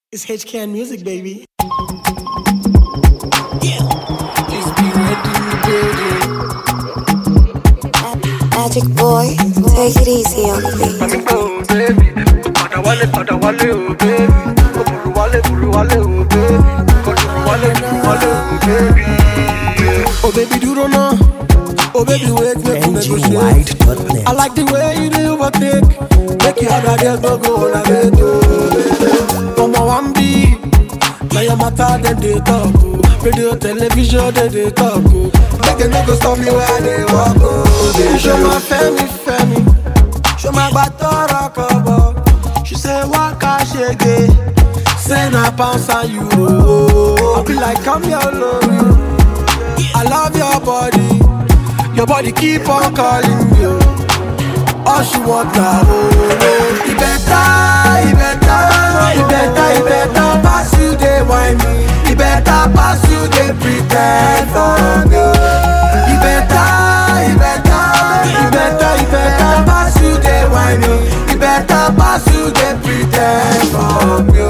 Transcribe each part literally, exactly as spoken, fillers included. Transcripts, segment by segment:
It's H K N Music, baby. Yeah. Just be ready, baby. Magic boy, take it easy on me. Oh baby, pada wale, pada wale, oh baby. Go buru wale, buru wale, oh baby. Go buru wale, buru wale, oh baby. Oh baby, do don't know. Oh baby, wait, make you negotiate. I like the way you do overtake. Make your other girls no go on a bed, oh baby. Come on, one beat. Now your matter, then they talk, oh. Radio, television, then they talk, oh. Make them no go stop me where they walk, oh baby. Show my family, family. Show my batora cover. She say, waka shege. Say na pounds and euro. I be like, come here, alone. I love your body. Your body keep on calling me. All she want now, oh, oh. It better, it better, it better, it better pass you, they whine me. It better pass you, they pretend for me. It better, it better, it better, it better pass you, they whine me. It better pass you, they pretend for me.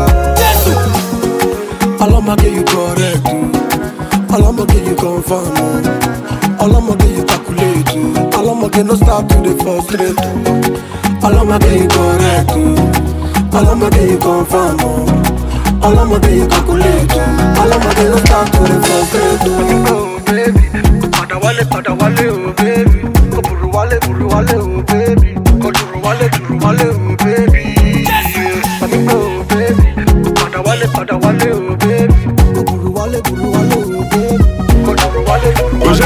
All I'ma get you correct, all I'ma get you confirm. All I'ma get you calculate, all I'ma get no stop to the frustrate. All I'ma get you correct, all I'ma get you confirm. All I'ma get you calculate, all I'ma get no stop to the frustrate. Oh baby, pada wale, pada wale, oh baby. Go buru wale, buru wale, oh baby. Go duru wale, duru wale, oh baby. Oh baby, pada wale, pada wale, oh baby. Go buru wale, buru wale, oh baby. Go duru wale, duru wale.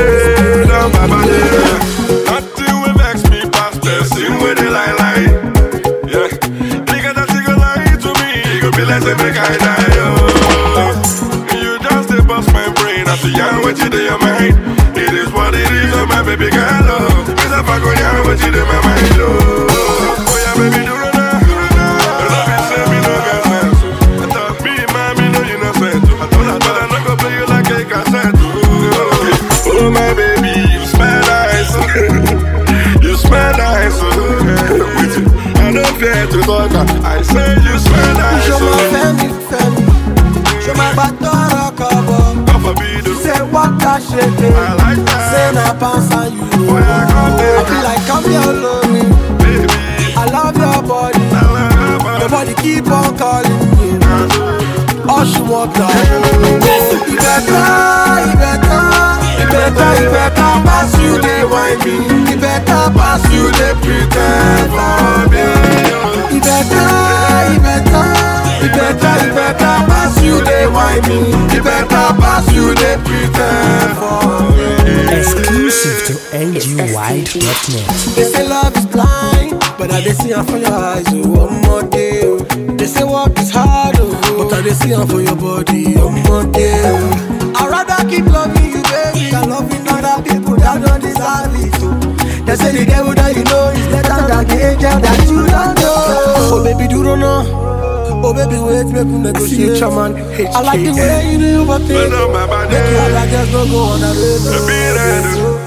Nothing will vex me past the scene with the lie lie. Yeah, nigga that you go lie to me, you go be like say make I die. Oh, you just dey bust my brain. I see ya what you do your mind. It is what it is, oh my baby girl. Oh, miss a fuck on ya what you do my mind. Oh, oh yeah baby do it now. The love you say me no get sense. I thought me man me know you no sense. I told her but I no go play you like a cassette. Oh my baby, you smell nice. You smell nice. With you, I don't fear to talk. I say you smell nice. Show my family, family. Show my batora cover. God forbid you. Say waka shege. I like that. Say na pounds and euro. Oh, yeah, come there. I feel like come here alone. Baby, I love your body. I love Your body keep on calling me. All she want now. You better, you better, you better, you better pass you, they whine me. You better pass you, they pretend for me. You better, you better, you better, you better pass you, they whine me. You better pass you, they pretend for me. Exclusive to N G wide dot net. They say love is blind, but I they see her for your eyes, oh, one more day, oh. They say work is hard, oh, but I they see her for your body, one more day, oh. I'd rather keep loving you, baby, than loving other people that don't deserve it, oh. They say the devil that you know is better than the angel that you don't know. Oh baby, do don't know. Oh baby, wait, make me negotiate. Man. I like the way you do overthink. I know my body. Make you all like just don't go on a The beat I do.